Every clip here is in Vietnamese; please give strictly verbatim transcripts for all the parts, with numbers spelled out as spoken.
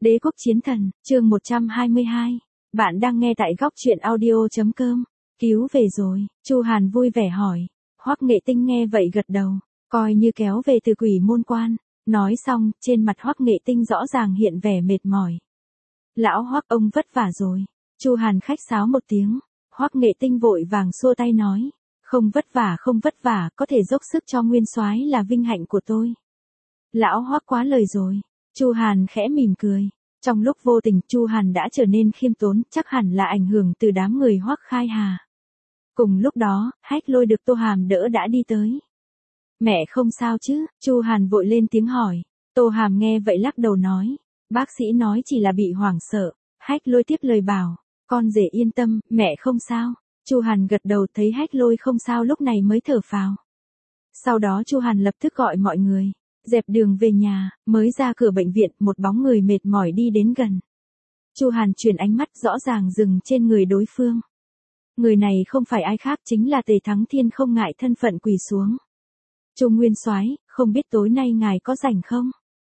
Đế quốc chiến thần, chương một trăm hai mươi hai. Bạn đang nghe tại góc truyện audio chấm com. Cứu về rồi, Chu Hàn vui vẻ hỏi. Hoắc Nghệ Tinh nghe vậy gật đầu, coi như kéo về từ quỷ môn quan. Nói xong, trên mặt Hoắc Nghệ Tinh rõ ràng hiện vẻ mệt mỏi. Lão Hoắc, ông vất vả rồi. Chu Hàn khách sáo một tiếng. Hoắc Nghệ Tinh vội vàng xua tay nói. Không vất vả không vất vả, có thể dốc sức cho Nguyên Soái là vinh hạnh của tôi. Lão Hoắc quá lời rồi. Chu Hàn khẽ mỉm cười. Trong lúc vô tình, Chu Hàn đã trở nên khiêm tốn, chắc hẳn là ảnh hưởng từ đám người Hoắc Khai Hà. Cùng lúc đó, Hách Lôi được Tô Hàm đỡ đã đi tới. Mẹ không sao chứ? Chu Hàn vội lên tiếng hỏi. Tô Hàm nghe vậy lắc đầu nói. Bác sĩ nói chỉ là bị hoảng sợ. Hách Lôi tiếp lời bảo. Con rể yên tâm, mẹ không sao. Chu Hàn gật đầu, thấy Hách Lôi không sao lúc này mới thở phào. Sau đó Chu Hàn lập tức gọi mọi người. Dẹp đường về nhà, mới ra cửa bệnh viện, một bóng người mệt mỏi đi đến gần. Chu Hàn chuyển ánh mắt rõ ràng dừng trên người đối phương. Người này không phải ai khác, chính là Tề Thắng Thiên, không ngại thân phận quỳ xuống. Chu Nguyên Soái, không biết tối nay ngài có rảnh không?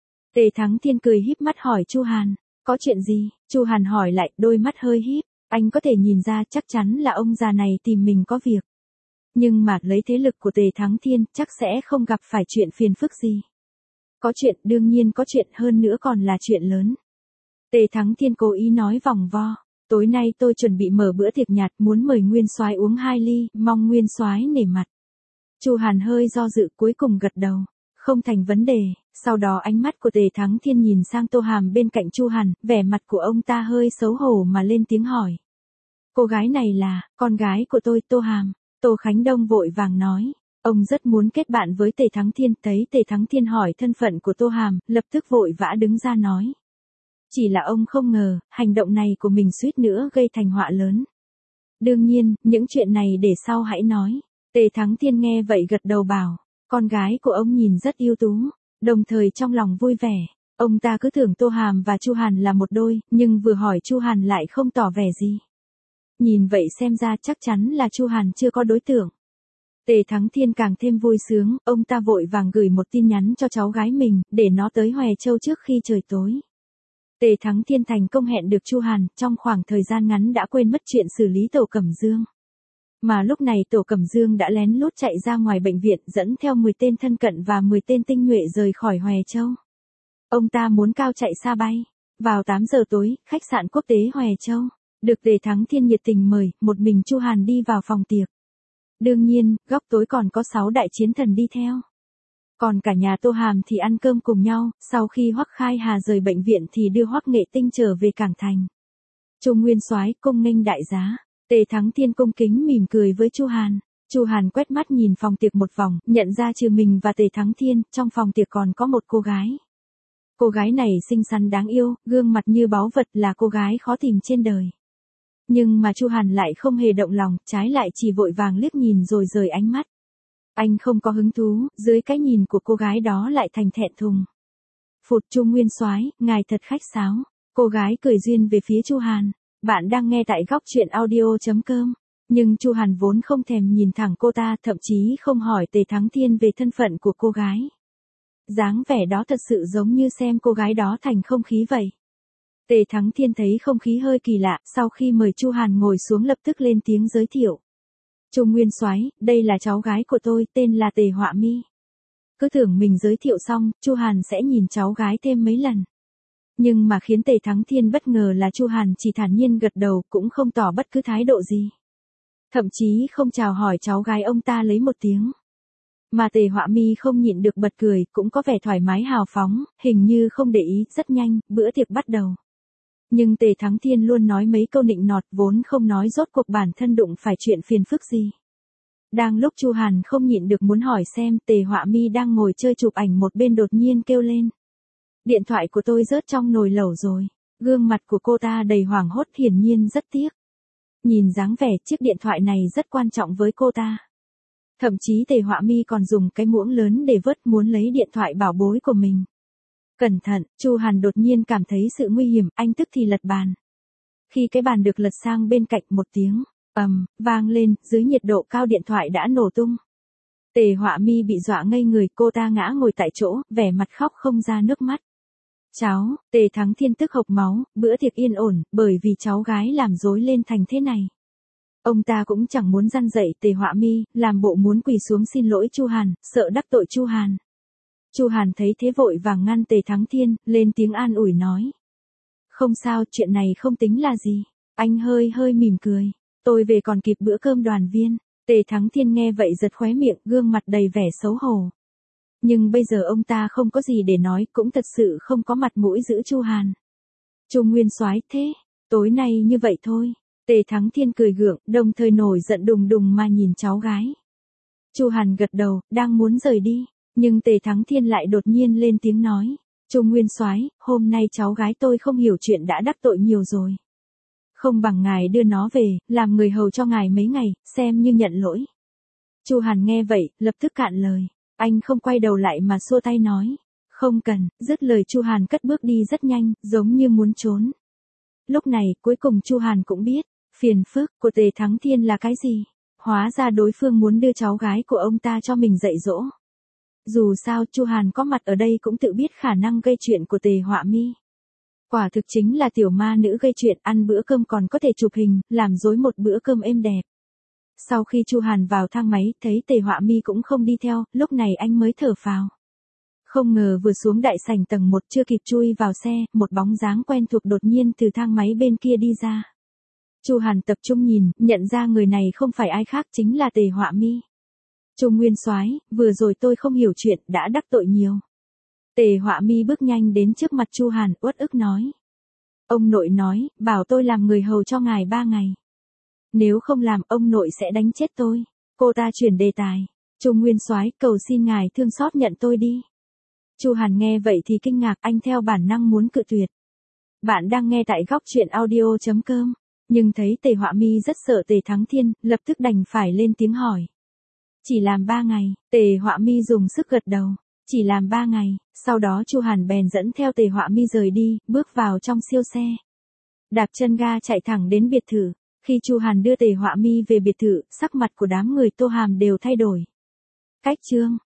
Tề Thắng Thiên cười híp mắt hỏi Chu Hàn, có chuyện gì? Chu Hàn hỏi lại, đôi mắt hơi híp, anh có thể nhìn ra chắc chắn là ông già này tìm mình có việc. Nhưng mà lấy thế lực của Tề Thắng Thiên chắc sẽ không gặp phải chuyện phiền phức gì. Có chuyện, đương nhiên có chuyện, hơn nữa còn là chuyện lớn. Tề Thắng Thiên cố ý nói vòng vo. Tối nay tôi chuẩn bị mở bữa tiệc nhạt, muốn mời Nguyên Soái uống hai ly, mong Nguyên Soái nể mặt. Chu Hàn hơi do dự, cuối cùng gật đầu. Không thành vấn đề. Sau đó ánh mắt của Tề Thắng Thiên nhìn sang Tô Hàm bên cạnh Chu Hàn, vẻ mặt của ông ta hơi xấu hổ mà lên tiếng hỏi. Cô gái này là con gái của tôi, Tô Hàm. Tô Khánh Đông vội vàng nói. Ông rất muốn kết bạn với Tề Thắng Thiên, thấy Tề Thắng Thiên hỏi thân phận của Tô Hàm, lập tức vội vã đứng ra nói. Chỉ là ông không ngờ, hành động này của mình suýt nữa gây thành họa lớn. Đương nhiên, những chuyện này để sau hãy nói. Tề Thắng Thiên nghe vậy gật đầu bảo, con gái của ông nhìn rất ưu tú, đồng thời trong lòng vui vẻ. Ông ta cứ tưởng Tô Hàm và Chu Hàn là một đôi, nhưng vừa hỏi Chu Hàn lại không tỏ vẻ gì. Nhìn vậy xem ra chắc chắn là Chu Hàn chưa có đối tượng. Tề Thắng Thiên càng thêm vui sướng, ông ta vội vàng gửi một tin nhắn cho cháu gái mình, để nó tới Hoè Châu trước khi trời tối. Tề Thắng Thiên thành công hẹn được Chu Hàn, trong khoảng thời gian ngắn đã quên mất chuyện xử lý Tổ Cẩm Dương. Mà lúc này Tổ Cẩm Dương đã lén lút chạy ra ngoài bệnh viện, dẫn theo mười tên thân cận và mười tên tinh nhuệ rời khỏi Hoè Châu. Ông ta muốn cao chạy xa bay. Vào tám giờ tối, khách sạn quốc tế Hoè Châu, được Tề Thắng Thiên nhiệt tình mời, một mình Chu Hàn đi vào phòng tiệc. Đương nhiên, góc tối còn có sáu đại chiến thần đi theo. Còn cả nhà Tô Hàm thì ăn cơm cùng nhau, sau khi Hoắc Khai Hà rời bệnh viện thì đưa Hoắc Nghệ Tinh trở về cảng thành. Chu Nguyên Soái, cung nghênh đại giá. Tề Thắng Thiên cung kính mỉm cười với Chu Hàn. Chu Hàn quét mắt nhìn phòng tiệc một vòng, nhận ra trừ mình và Tề Thắng Thiên, trong phòng tiệc còn có một cô gái. Cô gái này xinh xắn đáng yêu, gương mặt như báu vật, là cô gái khó tìm trên đời. Nhưng mà Chu Hàn lại không hề động lòng, trái lại chỉ vội vàng liếc nhìn rồi rời ánh mắt. Anh không có hứng thú, dưới cái nhìn của cô gái đó lại thành thẹn thùng. Phụt, Chu Nguyên Soái, ngài thật khách sáo. Cô gái cười duyên về phía Chu Hàn. Bạn đang nghe tại góc truyện audio chấm com. Nhưng Chu Hàn vốn không thèm nhìn thẳng cô ta, thậm chí không hỏi Tề Thắng Thiên về thân phận của cô gái. Dáng vẻ đó thật sự giống như xem cô gái đó thành không khí vậy. Tề Thắng Thiên thấy không khí hơi kỳ lạ, sau khi mời Chu Hàn ngồi xuống lập tức lên tiếng giới thiệu. Chu Nguyên Soái, đây là cháu gái của tôi, tên là Tề Họa Mi. Cứ tưởng mình giới thiệu xong, Chu Hàn sẽ nhìn cháu gái thêm mấy lần. Nhưng mà khiến Tề Thắng Thiên bất ngờ là Chu Hàn chỉ thản nhiên gật đầu, cũng không tỏ bất cứ thái độ gì. Thậm chí không chào hỏi cháu gái ông ta lấy một tiếng. Mà Tề Họa Mi không nhịn được bật cười, cũng có vẻ thoải mái hào phóng, hình như không để ý. Rất nhanh, bữa tiệc bắt đầu. Nhưng Tề Thắng Thiên luôn nói mấy câu nịnh nọt, vốn không nói rốt cuộc bản thân đụng phải chuyện phiền phức gì. Đang lúc Chu Hàn không nhịn được muốn hỏi xem Tề Họa Mi đang ngồi chơi chụp ảnh một bên đột nhiên kêu lên. Điện thoại của tôi rớt trong nồi lẩu rồi. Gương mặt của cô ta đầy hoảng hốt, hiển nhiên rất tiếc. Nhìn dáng vẻ chiếc điện thoại này rất quan trọng với cô ta. Thậm chí Tề Họa Mi còn dùng cái muỗng lớn để vớt, muốn lấy điện thoại bảo bối của mình. Cẩn thận, Chu Hàn đột nhiên cảm thấy sự nguy hiểm, anh tức thì lật bàn. Khi cái bàn được lật sang bên cạnh, một tiếng ầm vang lên, dưới nhiệt độ cao điện thoại đã nổ tung. Tề Họa Mi bị dọa ngây người, cô ta ngã ngồi tại chỗ, vẻ mặt khóc không ra nước mắt. Cháu, Tề Thắng Thiên tức hộc máu, bữa tiệc yên ổn, bởi vì cháu gái làm rối lên thành thế này. Ông ta cũng chẳng muốn răn dạy Tề Họa Mi, làm bộ muốn quỳ xuống xin lỗi Chu Hàn, sợ đắc tội Chu Hàn. Chu Hàn thấy thế vội vàng ngăn Tề Thắng Thiên, lên tiếng an ủi nói. Không sao, chuyện này không tính là gì. Anh hơi hơi mỉm cười. Tôi về còn kịp bữa cơm đoàn viên. Tề Thắng Thiên nghe vậy giật khóe miệng, gương mặt đầy vẻ xấu hổ. Nhưng bây giờ ông ta không có gì để nói, cũng thật sự không có mặt mũi giữ Chu Hàn. Chu Nguyên Soái, thế, tối nay như vậy thôi. Tề Thắng Thiên cười gượng, đồng thời nổi giận đùng đùng mà nhìn cháu gái. Chu Hàn gật đầu, đang muốn rời đi, nhưng Tề Thắng Thiên lại đột nhiên lên tiếng nói. Chu Nguyên Soái, hôm nay cháu gái tôi không hiểu chuyện đã đắc tội nhiều rồi. Không bằng ngài đưa nó về, làm người hầu cho ngài mấy ngày, xem như nhận lỗi. Chu Hàn nghe vậy, lập tức cạn lời. Anh không quay đầu lại mà xua tay nói. Không cần, dứt lời Chu Hàn cất bước đi rất nhanh, giống như muốn trốn. Lúc này, cuối cùng Chu Hàn cũng biết, phiền phức của Tề Thắng Thiên là cái gì. Hóa ra đối phương muốn đưa cháu gái của ông ta cho mình dạy dỗ. Dù sao Chu Hàn có mặt ở đây cũng tự biết khả năng gây chuyện của Tề Họa Mi. Quả thực chính là tiểu ma nữ gây chuyện, ăn bữa cơm còn có thể chụp hình, làm dối một bữa cơm êm đẹp. Sau khi Chu Hàn vào thang máy, thấy Tề Họa Mi cũng không đi theo, lúc này anh mới thở phào. Không ngờ vừa xuống đại sảnh tầng một chưa kịp chui vào xe, một bóng dáng quen thuộc đột nhiên từ thang máy bên kia đi ra. Chu Hàn tập trung nhìn, nhận ra người này không phải ai khác chính là Tề Họa Mi. Chu Nguyên Soái, vừa rồi tôi không hiểu chuyện, đã đắc tội nhiều. Tề Họa Mi bước nhanh đến trước mặt Chu Hàn, uất ức nói. Ông nội nói, bảo tôi làm người hầu cho ngài ba ngày. Nếu không làm, ông nội sẽ đánh chết tôi. Cô ta chuyển đề tài. Chu Nguyên Soái, cầu xin ngài thương xót nhận tôi đi. Chu Hàn nghe vậy thì kinh ngạc, anh theo bản năng muốn cự tuyệt. Bạn đang nghe tại góc truyện audio chấm com, nhưng thấy Tề Họa Mi rất sợ Tề Thắng Thiên, lập tức đành phải lên tiếng hỏi. Chỉ làm ba ngày, Tề Họa Mi dùng sức gật đầu. Chỉ làm ba ngày, sau đó Chu Hàn bèn dẫn theo Tề Họa Mi rời đi, bước vào trong siêu xe. Đạp chân ga chạy thẳng đến biệt thự. Khi Chu Hàn đưa Tề Họa Mi về biệt thự, sắc mặt của đám người Tô Hàm đều thay đổi. Cách chương